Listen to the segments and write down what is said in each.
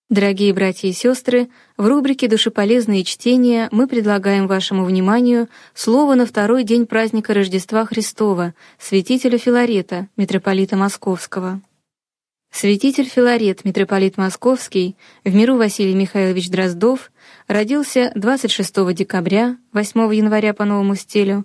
Дорогие братья и сестры, в рубрике «Душеполезные чтения» мы предлагаем вашему вниманию слово на второй день праздника Рождества Христова, святителя Филарета, митрополита Московского. Святитель Филарет, митрополит Московский, в миру Василий Михайлович Дроздов, родился 26 декабря, 8 января по новому стилю,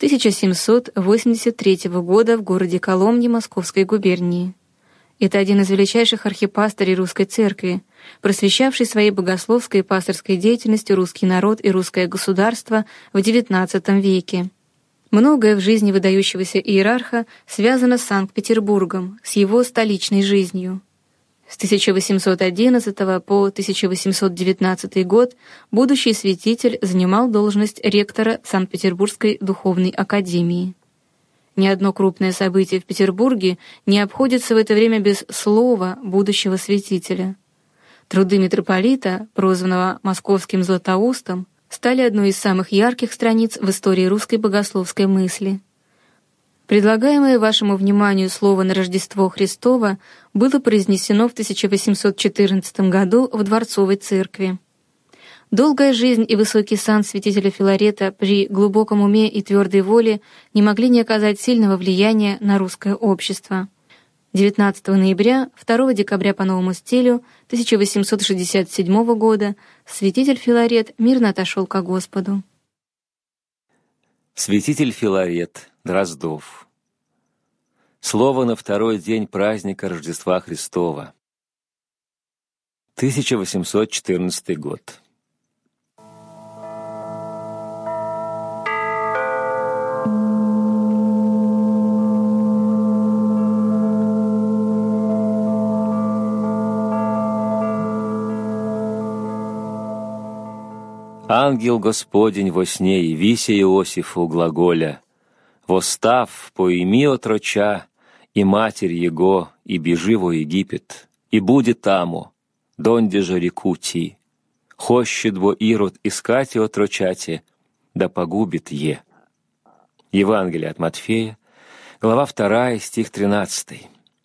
1783 года в городе Коломне Московской губернии. Это один из величайших архипастырей русской церкви, просвещавший своей богословской и пасторской деятельностью русский народ и русское государство в XIX веке. Многое в жизни выдающегося иерарха связано с Санкт-Петербургом, с его столичной жизнью. С 1811 по 1819 год будущий святитель занимал должность ректора Санкт-Петербургской духовной академии. Ни одно крупное событие в Петербурге не обходится в это время без слова будущего святителя. Труды митрополита, прозванного Московским Златоустом, стали одной из самых ярких страниц в истории русской богословской мысли. Предлагаемое вашему вниманию слово на Рождество Христово было произнесено в 1814 году в Дворцовой церкви. Долгая жизнь и высокий сан святителя Филарета при глубоком уме и твердой воле не могли не оказать сильного влияния на русское общество. 19 ноября, 2 декабря по новому стилю 1867 года святитель Филарет мирно отошел ко Господу. Святитель Филарет, Дроздов. Слово на второй день праздника Рождества Христова. 1814 год. Ангел Господень во сне явися Иосифу глаголя: «Восстав, поими отроча, и матерь его, и бежи во Египет, и будет тамо, донде же реку ти. Хощет бо Ирод искать отрочате, да погубит е». Евангелие от Матфея, глава 2, стих 13.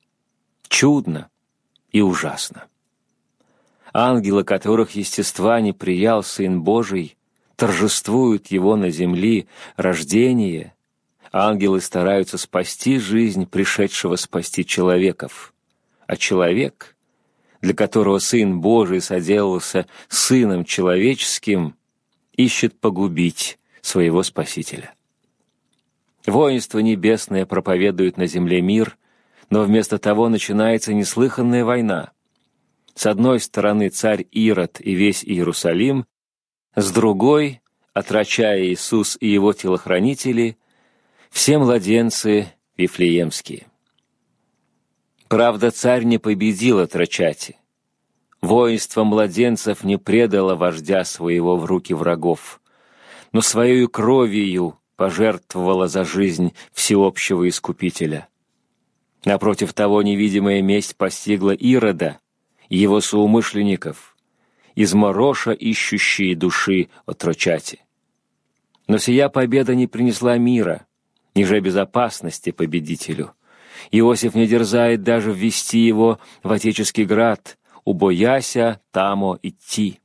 Чудно и ужасно. Ангелы, которых естества не приял Сын Божий, торжествуют Его на земли рождение. Ангелы стараются спасти жизнь пришедшего спасти человеков. А человек, для которого Сын Божий соделался Сыном человеческим, ищет погубить своего Спасителя. Воинство небесное проповедует на земле мир, но вместо того начинается неслыханная война. С одной стороны царь Ирод и весь Иерусалим, с другой, отрочая Иисус и его телохранители, все младенцы вифлеемские. Правда, царь не победил отрочати. Воинство младенцев не предало вождя своего в руки врагов, но своею кровью пожертвовало за жизнь всеобщего Искупителя. Напротив того, невидимая месть постигла Ирода, его соумышленников, из мороша ищущие души отрочати. Но сия победа не принесла мира, ниже безопасности победителю. Иосиф не дерзает даже ввести его в Отеческий град, убояся тамо идти.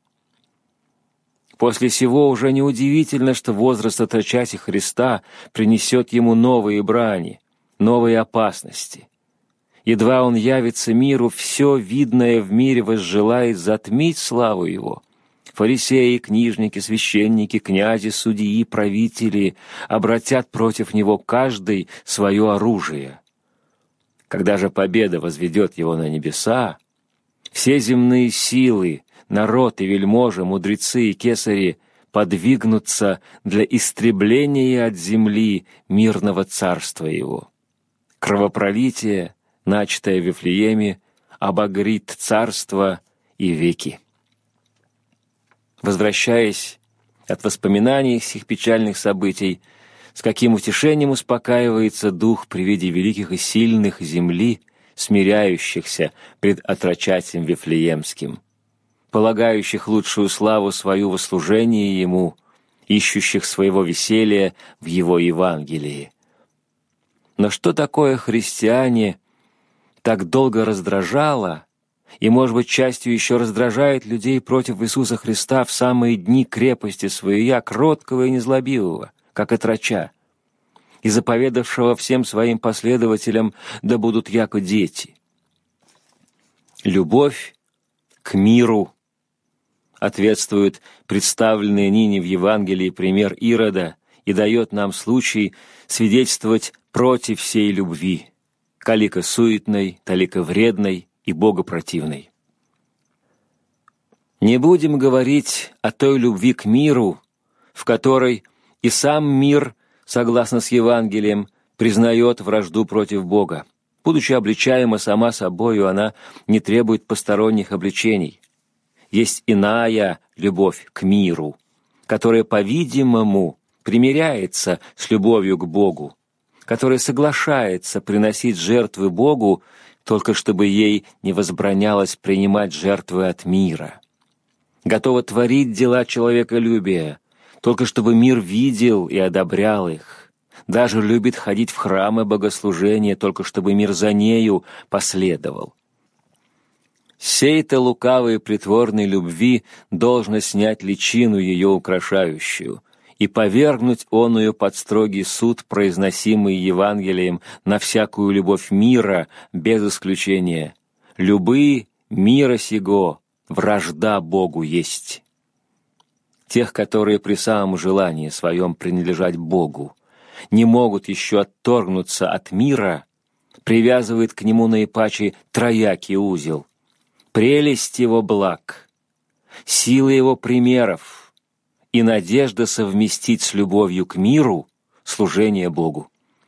После сего уже неудивительно, что возраст отрочати Христа принесет ему новые брани, новые опасности. Едва он явится миру, все видное в мире возжелает затмить славу его. Фарисеи, книжники, священники, князи, судьи, правители обратят против него каждый свое оружие. Когда же победа возведет его на небеса, все земные силы, народ и вельможи, мудрецы и кесари подвигнутся для истребления от земли мирного царства его. Кровопролитие, начатое в Вифлееме, обогрит царство и веки. Возвращаясь от воспоминаний сих печальных событий, с каким утешением успокаивается дух при виде великих и сильных земли, смиряющихся пред отрочатием Вифлеемским, полагающих лучшую славу свою во служении Ему, ищущих своего веселья в Его Евангелии. Но что такое христиане так долго раздражало, и, может быть, частью еще раздражает людей против Иисуса Христа в самые дни крепости своего «я», кроткого и незлобивого, как отроча, и заповедавшего всем своим последователям «да будут яко дети». Любовь к миру ответствует представленный ныне в Евангелии пример Ирода и дает нам случай свидетельствовать против всей любви, калико суетной, талико вредной и богопротивной. Не будем говорить о той любви к миру, в которой и сам мир, согласно с Евангелием, признает вражду против Бога. Будучи обличаема сама собою, она не требует посторонних обличений. Есть иная любовь к миру, которая, по-видимому, примиряется с любовью к Богу, которая соглашается приносить жертвы Богу, только чтобы ей не возбранялось принимать жертвы от мира, готова творить дела человеколюбия, только чтобы мир видел и одобрял их, даже любит ходить в храмы богослужения, только чтобы мир за нею последовал. Сей-то лукавой притворной любви должно снять личину ее украшающую и повергнуть оную под строгий суд, произносимый Евангелием, на всякую любовь мира, без исключения. Любы мира сего, вражда Богу есть. Тех, которые при самом желании своем принадлежать Богу не могут еще отторгнуться от мира, привязывает к нему наипаче троякий узел: прелесть его благ, сила его примеров и надежда совместить с любовью к миру служение Богу.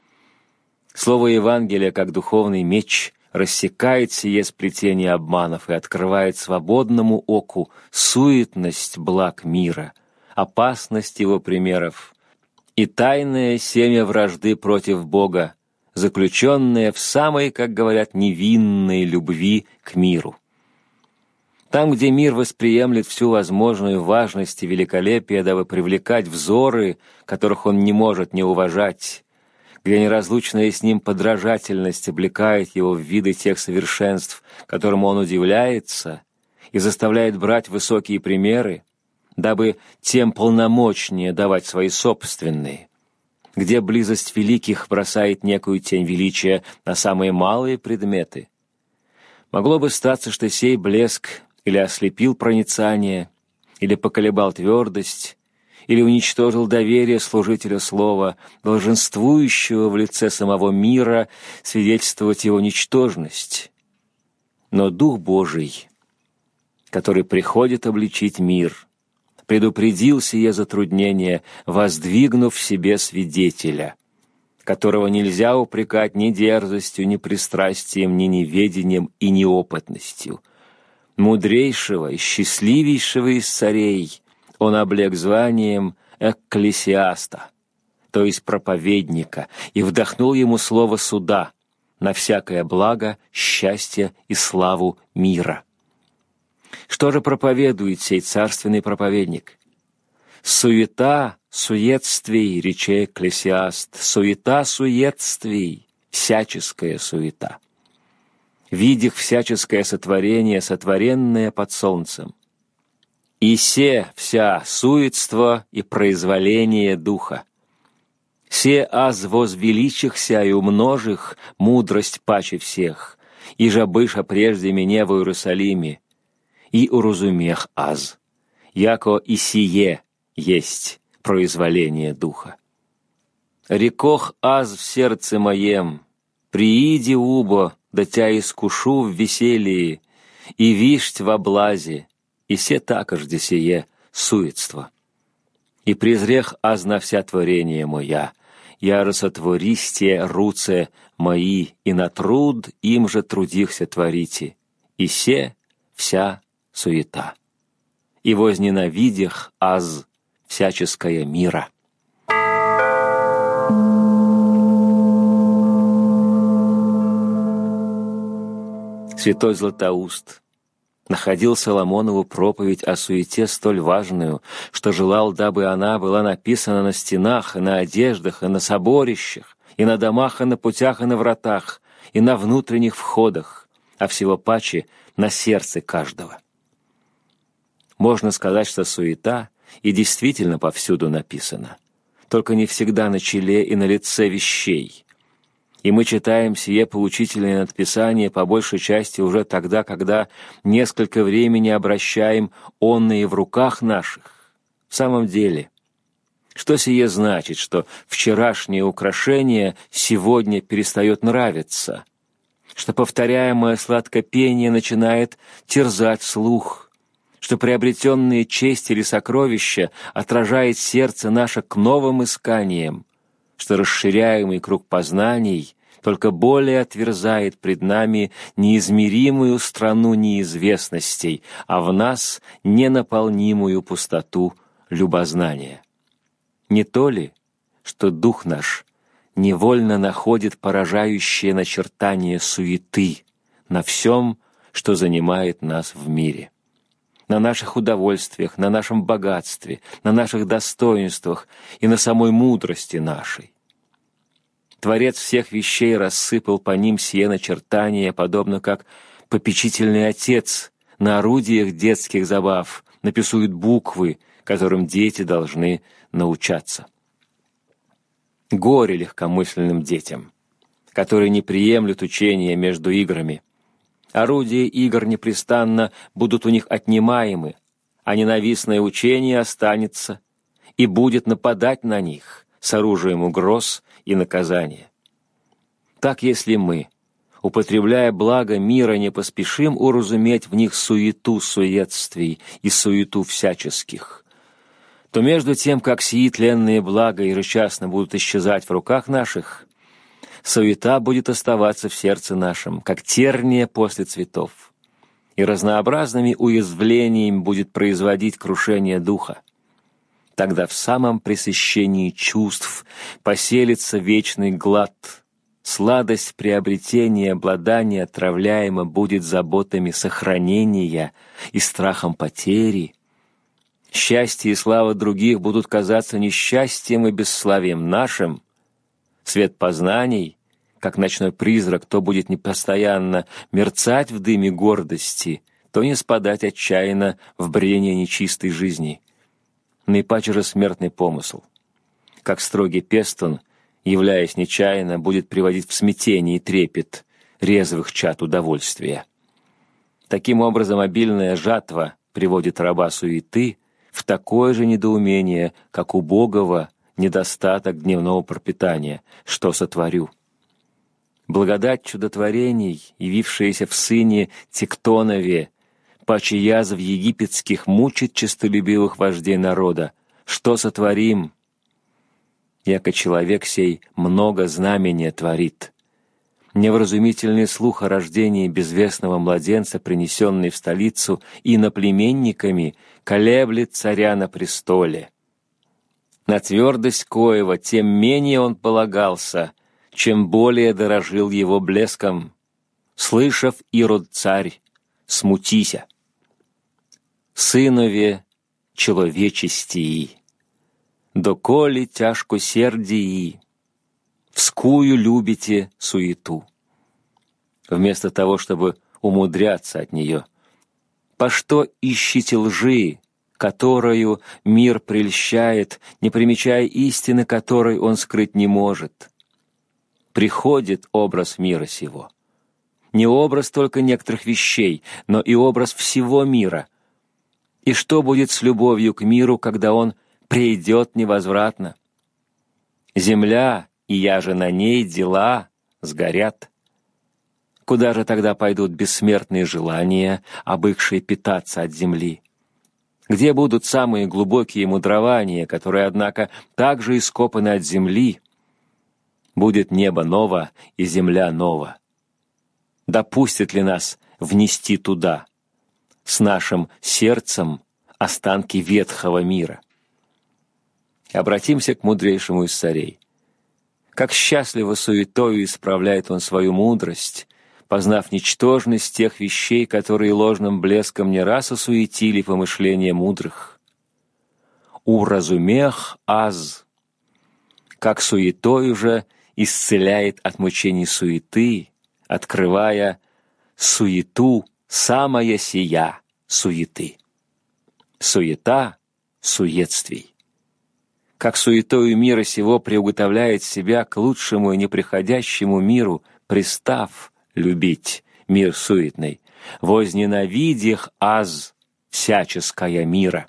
Слово Евангелия, как духовный меч, рассекает сие сплетение обманов и открывает свободному оку суетность благ мира, опасность его примеров и тайное семя вражды против Бога, заключенное в самой, как говорят, невинной любви к миру. Там, где мир восприемлет всю возможную важность и великолепие, дабы привлекать взоры, которых он не может не уважать, где неразлучная с ним подражательность облекает его в виды тех совершенств, которым он удивляется, и заставляет брать высокие примеры, дабы тем полномочнее давать свои собственные, где близость великих бросает некую тень величия на самые малые предметы. Могло бы статься, что сей блеск или ослепил проницание, или поколебал твердость, или уничтожил доверие служителя слова, долженствующего в лице самого мира свидетельствовать его ничтожность. Но Дух Божий, который приходит обличить мир, предупредил сие затруднение, воздвигнув в себе свидетеля, которого нельзя упрекать ни дерзостью, ни пристрастием, ни неведением и неопытностью. Мудрейшего и счастливейшего из царей он облек званием экклесиаста, то есть проповедника, и вдохнул ему слово суда на всякое благо, счастье и славу мира. Что же проповедует сей царственный проповедник? Суета суетствий, рече экклесиаст, суета суетствий, всяческая суета. Видях всяческое сотворение, сотворенное под солнцем. И се вся суетство и произволение духа. Се аз возвеличихся и умножих мудрость паче всех, и же быша прежде меня в Иерусалиме, и уразумех аз, яко и сие есть произволение духа. Рекох аз в сердце моем, прииди убо, да тя искушу в веселье, и вишть в облазе, и се такожде сие суетство. И презрех аз на вся творение моя, я рассотвористе руце мои, и на труд им же трудихся творите, и се вся суета. И возненавидях аз всяческое мира. Святой Златоуст находил Соломонову проповедь о суете столь важную, что желал, дабы она была написана на стенах, и на одеждах, и на соборищах, и на домах, и на путях, и на вратах, и на внутренних входах, а всего паче на сердце каждого. Можно сказать, что суета и действительно повсюду написана, только не всегда на челе и на лице вещей. И мы читаем сие поучительное надписание по большей части уже тогда, когда несколько времени обращаем онные в руках наших. В самом деле, что сие значит, что вчерашнее украшение сегодня перестает нравиться, что повторяемое сладкопение начинает терзать слух, что приобретенные честь или сокровища отражает сердце наше к новым исканиям, что расширяемый круг познаний только более отверзает пред нами неизмеримую страну неизвестностей, а в нас ненаполнимую пустоту любознания. Не то ли, что дух наш невольно находит поражающее начертание суеты на всем, что занимает нас в мире? На наших удовольствиях, на нашем богатстве, на наших достоинствах и на самой мудрости нашей. Творец всех вещей рассыпал по ним сие начертания, подобно как попечительный отец на орудиях детских забав написует буквы, которым дети должны научаться. Горе легкомысленным детям, которые не приемлют учения между играми. Орудия игр непрестанно будут у них отнимаемы, а ненавистное учение останется и будет нападать на них с оружием угроз и наказания. Так, если мы, употребляя благо мира, не поспешим уразуметь в них суету суетствий и суету всяческих, то между тем, как сии тленные блага ежечасно будут исчезать в руках наших, суета будет оставаться в сердце нашем, как терния после цветов, и разнообразными уязвлениями будет производить крушение духа. Тогда в самом пресыщении чувств поселится вечный глад, сладость приобретения и обладания отравляема будет заботами сохранения и страхом потери. Счастье и слава других будут казаться несчастьем и бесславием нашим. Свет познаний, как ночной призрак, то будет непостоянно мерцать в дыме гордости, то не спадать отчаянно в брение нечистой жизни. Наипаче же смертный помысл, как строгий пестун, являясь нечаянно, будет приводить в смятение и трепет резвых чад удовольствия. Таким образом, обильная жатва приводит раба суеты в такое же недоумение, как убогого недостаток дневного пропитания, что сотворю. Благодать чудотворений, явившаяся в сыне Тектонове, паче язв египетских мучит честолюбивых вождей народа. Что сотворим? Яко человек сей много знамения творит. Невразумительный слух о рождении безвестного младенца, принесенный в столицу иноплеменниками, колеблет царя на престоле. На твердость коего тем менее он полагался, чем более дорожил его блеском. Слышав, Ирод царь, смутися. Сынове человечестии, доколе тяжко сердии, вскую любите суету. Вместо того, чтобы умудряться от нее, по что ищите лжи, которую мир прельщает, не примечая истины, которой он скрыть не может? Приходит образ мира сего. Не образ только некоторых вещей, но и образ всего мира. И что будет с любовью к миру, когда он придет невозвратно? Земля, и я же на ней, дела сгорят. Куда же тогда пойдут бессмертные желания, обыкшие питаться от земли? Где будут самые глубокие мудрования, которые, однако, также ископаны от земли? Будет небо ново и земля нова. Допустит ли нас внести туда, с нашим сердцем, останки ветхого мира? Обратимся к мудрейшему из царей. Как счастливо суетою исправляет он свою мудрость, познав ничтожность тех вещей, которые ложным блеском не раз осуетили помышления мудрых. Уразумех аз, как суетою же исцеляет от мучений суеты, открывая суету самая сия суеты. Суета суетствий. Как суетою мира сего приуготовляет себя к лучшему и неприходящему миру, пристав любить мир суетный, возненавидях аз всяческая мира.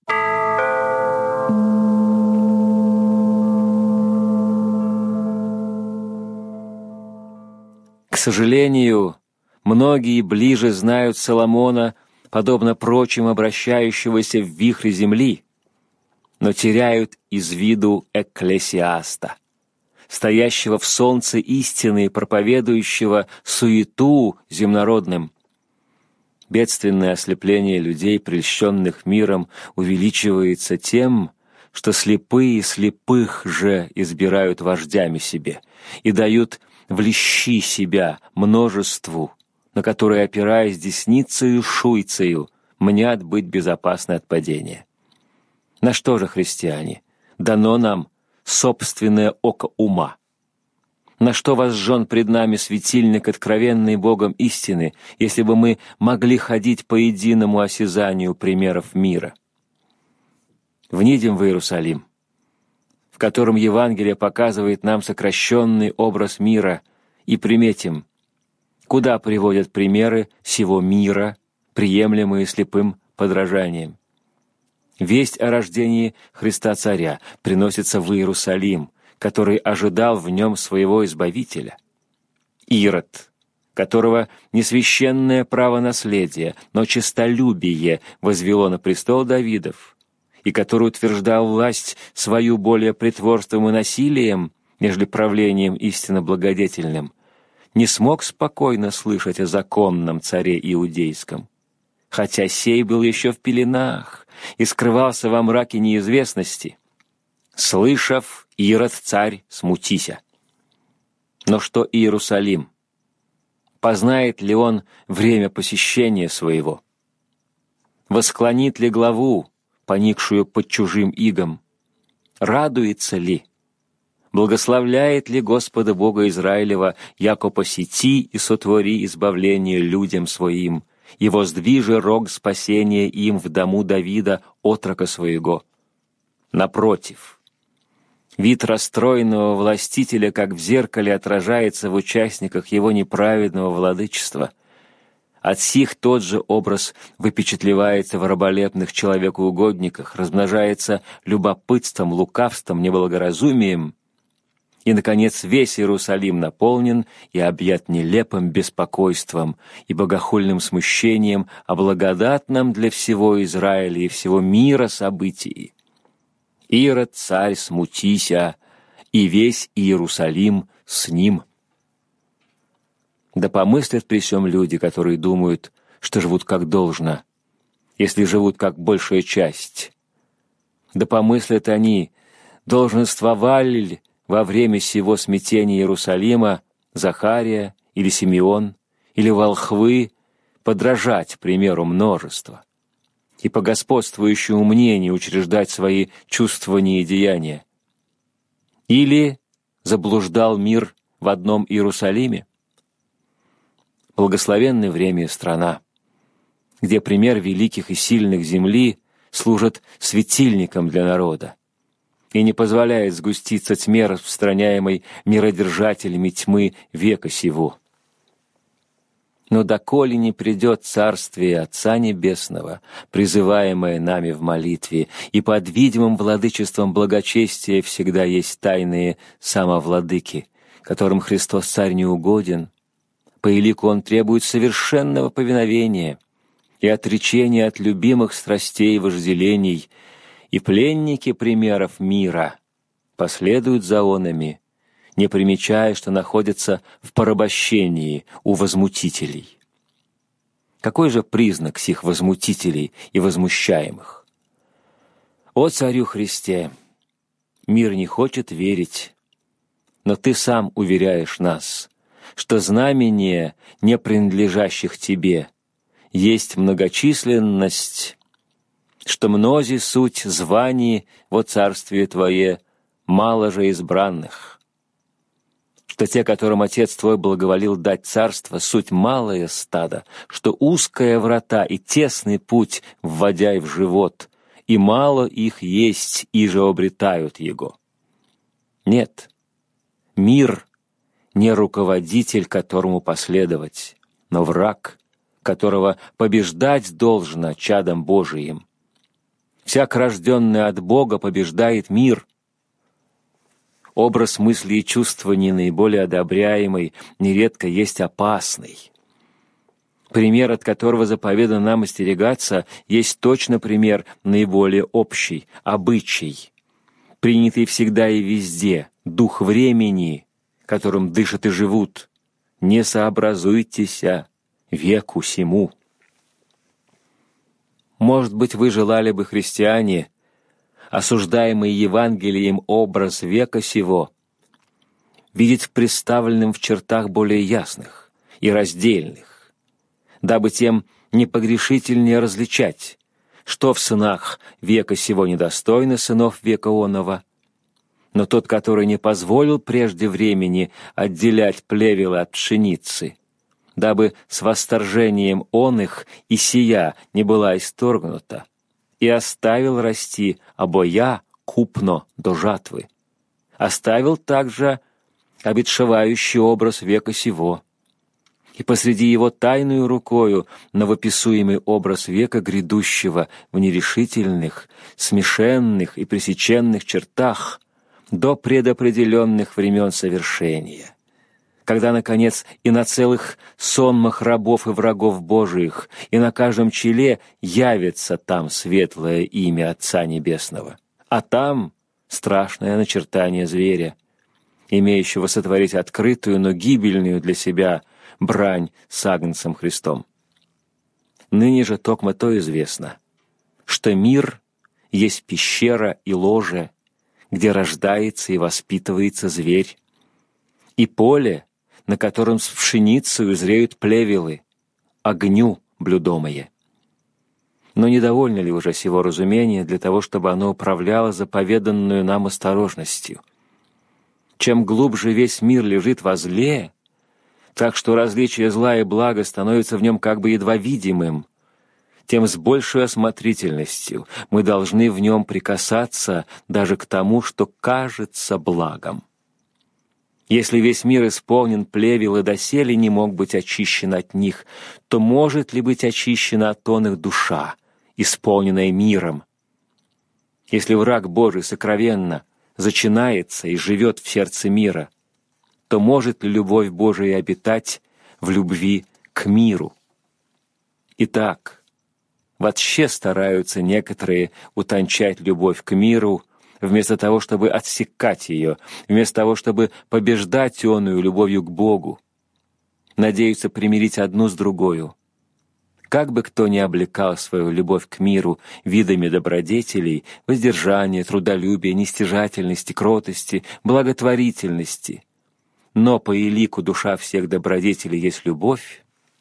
К сожалению, многие ближе знают Соломона, подобно прочим обращающегося в вихре земли, но теряют из виду экклесиаста, стоящего в солнце истины и проповедующего суету земнородным. Бедственное ослепление людей, прельщенных миром, увеличивается тем, что слепые слепых же избирают вождями себе и дают в лещи себя множеству, на которые, опираясь десницею шуйцею, мнят быть безопасны от падения. На что же, христиане, дано нам собственное око ума? На что возжжен пред нами светильник откровенной Богом истины, если бы мы могли ходить по единому осязанию примеров мира? Внидим в Иерусалим, в котором Евангелие показывает нам сокращенный образ мира, и приметим, куда приводят примеры сего мира, приемлемые слепым подражанием. Весть о рождении Христа Царя приносится в Иерусалим, который ожидал в нем своего Избавителя. Ирод, которого не священное право наследия, но честолюбие возвело на престол Давидов, и который утверждал власть свою более притворством и насилием, нежели правлением истинно благодетельным, не смог спокойно слышать о законном царе иудейском, хотя сей был еще в пеленах и скрывался во мраке неизвестности. Слышав, Ирод царь смутися. Но что Иерусалим? Познает ли он время посещения своего? Восклонит ли главу, поникшую под чужим игом? Радуется ли? Благословляет ли Господа Бога Израилева, яко посети и сотвори избавление людям своим, и воздвижи рог спасения им в дому Давида, отрока своего? Напротив, вид расстроенного властителя, как в зеркале, отражается в участниках его неправедного владычества. От сих тот же образ выпечатлевается в раболепных человекоугодниках, размножается любопытством, лукавством, неблагоразумием, и, наконец, весь Иерусалим наполнен и объят нелепым беспокойством и богохульным смущением о благодатном для всего Израиля и всего мира событии. Ирод, царь, смутися, и весь Иерусалим с ним. Да помыслят при сём люди, которые думают, что живут как должно, если живут как большая часть. Да помыслят они, долженствовали ли во время сего смятения Иерусалима Захария или Симеон или волхвы подражать примеру множества и по господствующему мнению учреждать свои чувствования и деяния? Или заблуждал мир в одном Иерусалиме? Благословенное время и страна, где пример великих и сильных земли служит светильником для народа и не позволяет сгуститься тьме, распространяемой миродержателями тьмы века сего. Но доколе не придет Царствие Отца Небесного, призываемое нами в молитве, и под видимым владычеством благочестия всегда есть тайные самовладыки, которым Христос Царь не угоден, по элику Он требует совершенного повиновения и отречения от любимых страстей и вожделений, и пленники примеров мира последуют за онами, не примечая, что находятся в порабощении у возмутителей. Какой же признак сих возмутителей и возмущаемых? О Царю Христе! Мир не хочет верить, но Ты сам уверяешь нас, что знамение не принадлежащих Тебе есть многочисленность, что мнози суть званий во Царствие Твое, мало же избранных. что те, которым Отец Твой благоволил дать царство, суть малое стадо, что узкая врата и тесный путь, вводя в живот, и мало их есть, и же обретают его. Нет, мир не руководитель, которому последовать, но враг, которого побеждать должно чадом Божиим. Всяк, рожденный от Бога, побеждает мир. Образ мысли и чувствований, наиболее одобряемый, нередко есть опасный. Пример, от которого заповедано нам остерегаться, есть точно пример наиболее общий, обычай, принятый всегда и везде, дух времени, которым дышат и живут. Не сообразуйтеся веку сему. Может быть, вы желали бы, христиане, осуждаемый Евангелием образ века сего, видеть представленным в чертах более ясных и раздельных, дабы тем непогрешительнее различать, что в сынах века сего недостойно сынов века оного, но тот, который не позволил прежде времени отделять плевелы от пшеницы, дабы с восторжением он их и сия не была исторгнута, и оставил расти обоя купно до жатвы. Оставил также обетшевающий образ века сего, и посреди его тайную рукою новописуемый образ века грядущего в нерешительных, смешенных и пресеченных чертах до предопределенных времен совершения, когда, наконец, и на целых сонмах рабов и врагов Божиих, и на каждом челе явится там светлое имя Отца Небесного, а там страшное начертание зверя, имеющего сотворить открытую, но гибельную для себя брань с Агнцем Христом. Ныне же токмо то известно, что мир есть пещера и ложе, где рождается и воспитывается зверь, и поле, на котором с пшеницей зреют плевелы, огню блюдомое. Но недовольно ли уже сего разумения для того, чтобы оно управляло заповеданную нам осторожностью? Чем глубже весь мир лежит во зле, так что различие зла и блага становится в нем как бы едва видимым, тем с большей осмотрительностью мы должны в нем прикасаться даже к тому, что кажется благом. Если весь мир исполнен плевел и доселе не мог быть очищен от них, то может ли быть очищена от он их душа, исполненная миром? Если враг Божий сокровенно зачинается и живет в сердце мира, то может ли любовь Божия обитать в любви к миру? Итак, вообще стараются некоторые утончать любовь к миру, вместо того, чтобы отсекать ее, вместо того, чтобы побеждать оную любовью к Богу. Надеются примирить одну с другою. Как бы кто ни облекал свою любовь к миру видами добродетелей, воздержания, трудолюбия, нестяжательности, кротости, благотворительности, но по элику душа всех добродетелей есть любовь,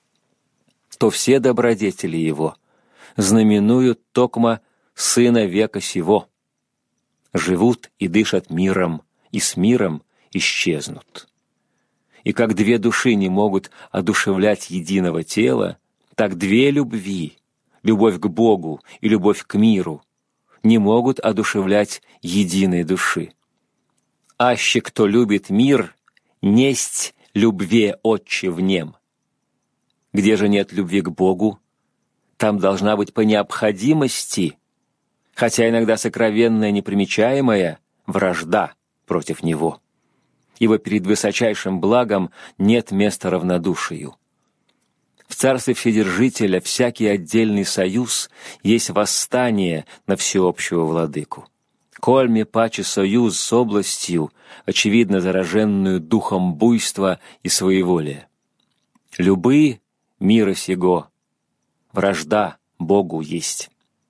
то все добродетели его знаменуют токмо сына века сего, живут и дышат миром, и с миром исчезнут. И как две души не могут одушевлять единого тела, так две любви, любовь к Богу и любовь к миру, не могут одушевлять единой души. Аще кто любит мир, несть любве Отче в нем. Где же нет любви к Богу, там должна быть по необходимости, хотя иногда сокровенная, непримечаемая, вражда против Него. Ибо перед высочайшим благом нет места равнодушию. В царстве Вседержителя всякий отдельный союз есть восстание на всеобщего владыку. Кольми паче союз с областью, очевидно зараженную духом буйства и своеволия. Любы мира сего, вражда Богу есть.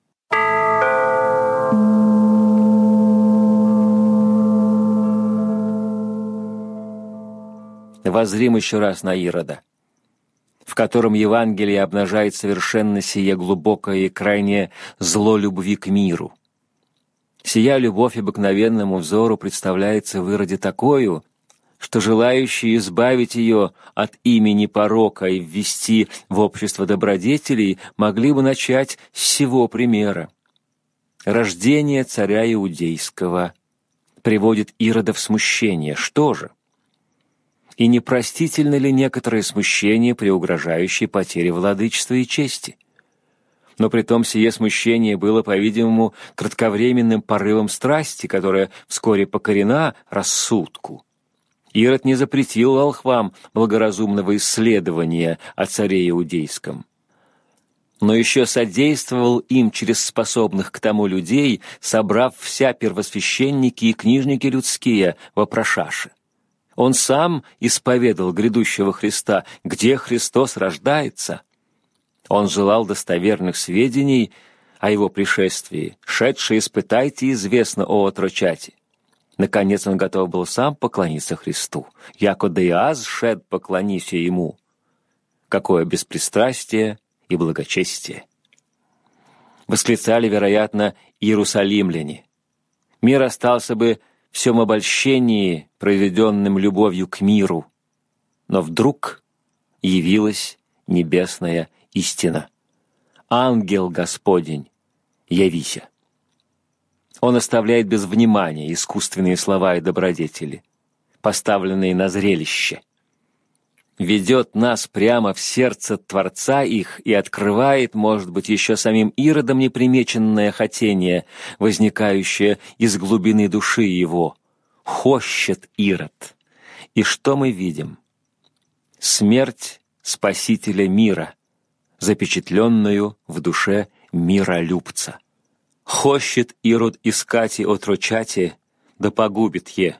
Воззрим еще раз на Ирода, в котором Евангелие обнажает совершенно сие глубокое и крайнее зло любви к миру. Сия любовь обыкновенному взору представляется в Ироде такою, что желающие избавить ее от имени порока и ввести в общество добродетелей могли бы начать с сего примера. Рождение царя Иудейского приводит Ирода в смущение. Что же? И непростительно ли некоторое смущение при угрожающей потере владычества и чести? Но притом сие смущение было, по-видимому, кратковременным порывом страсти, которая вскоре покорена рассудку. Ирод не запретил волхвам благоразумного исследования о царе Иудейском, но еще содействовал им через способных к тому людей, собрав вся первосвященники и книжники людские вопрошаши. Он сам исповедал грядущего Христа, где Христос рождается. Он желал достоверных сведений о его пришествии. «Шедшие испытайте известно о отрочати». Наконец он готов был сам поклониться Христу. «Яко да и аз шед поклонися ему». Какое беспристрастие и благочестие! Восклицали, вероятно, иерусалимляне. Мир остался бы в всем обольщении, произведенным любовью к миру. Но вдруг явилась небесная истина. «Ангел Господень, явися». Он оставляет без внимания искусственные слова и добродетели, поставленные на зрелище. Ведет нас прямо в сердце Творца их и открывает, может быть, еще самим Иродом непримеченное хотение, возникающее из глубины души его. Хощет Ирод. И что мы видим? Смерть Спасителя мира, запечатленную в душе миролюбца. Хощет Ирод искати отрочати, да погубит е.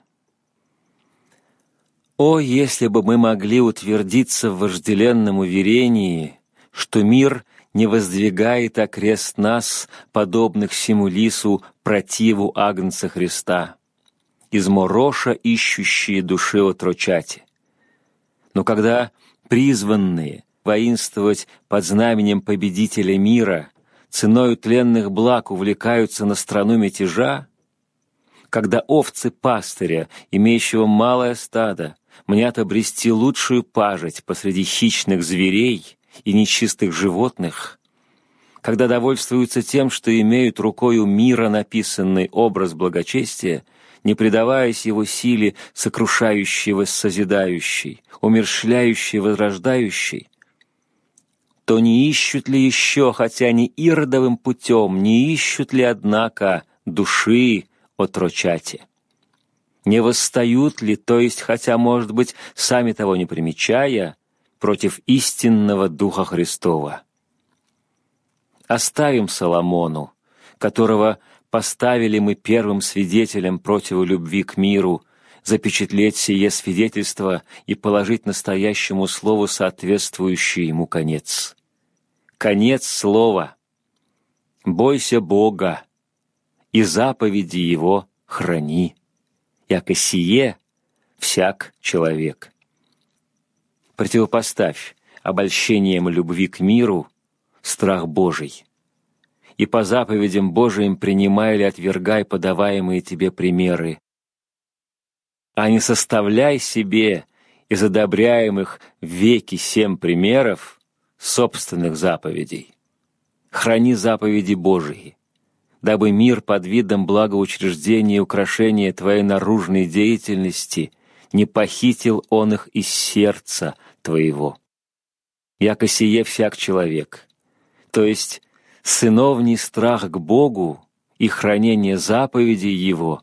О, если бы мы могли утвердиться в вожделенном уверении, что мир не воздвигает окрест нас, подобных сему лису, противу Агнца Христа, из мороша ищущие души отрочати. Но когда призванные воинствовать под знаменем победителя мира, ценою тленных благ увлекаются на страну мятежа, когда овцы пастыря, имеющего малое стадо, мнят обрести лучшую пажить посреди хищных зверей и нечистых животных, когда довольствуются тем, что имеют рукою мира написанный образ благочестия, не предаваясь его силе сокрушающей воссозидающей, умерщвляющей возрождающей, то не ищут ли еще, хотя не иродовым путем, не ищут ли, однако, души отрочати? Не восстают ли, то есть, хотя, может быть, сами того не примечая, против истинного Духа Христова? Оставим Соломону, которого поставили мы первым свидетелем против любви к миру, запечатлеть сие свидетельство и положить настоящему слову соответствующий ему конец. Конец слова. Бойся Бога, и заповеди Его храни, яко сие всяк человек. Противопоставь обольщением любви к миру страх Божий, и по заповедям Божиим принимай или отвергай подаваемые тебе примеры, а не составляй себе из одобряемых веки 7 примеров собственных заповедей. Храни заповеди Божии, дабы мир под видом благоучреждения и украшения твоей наружной деятельности не похитил он их из сердца твоего. Яко сие всяк человек, то есть сыновний страх к Богу и хранение заповедей Его,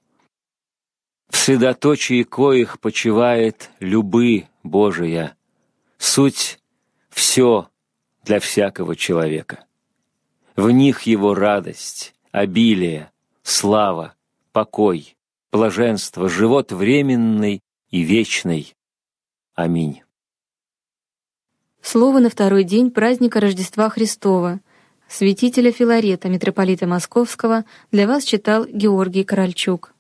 в средоточии коих почивает любы Божия, суть все для всякого человека. В них его радость, обилие, слава, покой, блаженство, живот временный и вечный. Аминь. Слово на второй день праздника Рождества Христова, святителя Филарета, митрополита Московского, для вас читал Георгий Корольчук.